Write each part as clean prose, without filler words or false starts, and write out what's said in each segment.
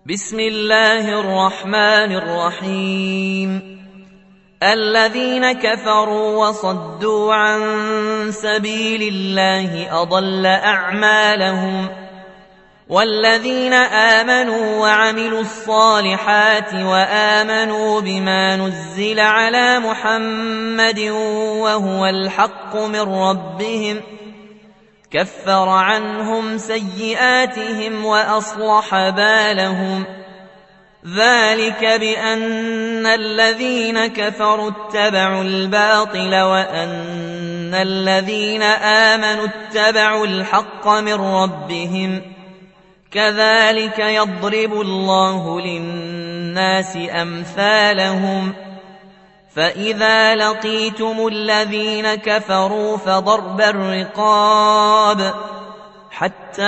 بسم الله الرحمن الرحيم. الذين كفروا وصدوا عن سبيل الله أضل أعمالهم، والذين آمنوا وعملوا الصالحات وآمنوا بما نزل على محمد وهو الحق من ربهم كفر عنهم سيئاتهم وأصلح بالهم. ذلك بأن الذين كفروا اتبعوا الباطل وأن الذين آمنوا اتبعوا الحق من ربهم. كذلك يضرب الله للناس أمثالهم. فإذا لقيتم الذين كفروا فضرب الرقاب حتى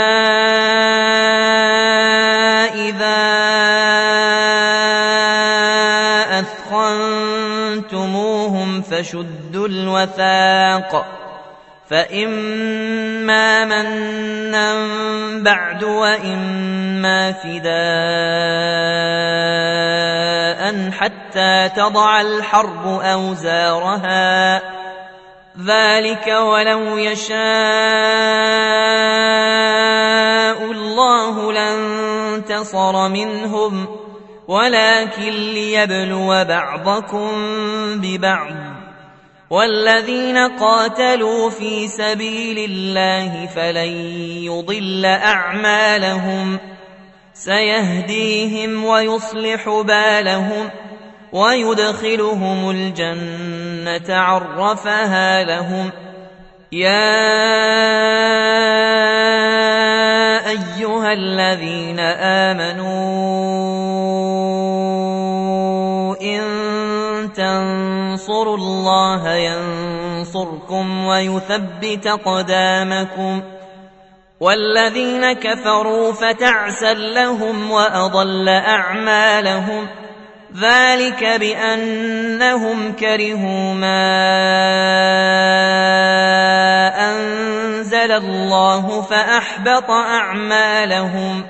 إذا أثخنتموهم فشدوا الوثاق، فإما منا بعد وإما فداء حتى تضع الحرب أوزارها. ذلك ولو يشاء الله لانتصر منهم، ولكن ليبلو بعضكم ببعض. والذين قاتلوا في سبيل الله فلن يضل أعمالهم، سيهديهم ويصلح بالهم ويدخلهم الجنة عرفها لهم. يا أيها الذين آمنوا إن تنصروا الله ينصركم ويثبت أقدامكم. والذين كفروا فتعسا لهم وأضل أعمالهم. ذلك بأنهم كرهوا ما أنزل الله فأحبط أعمالهم.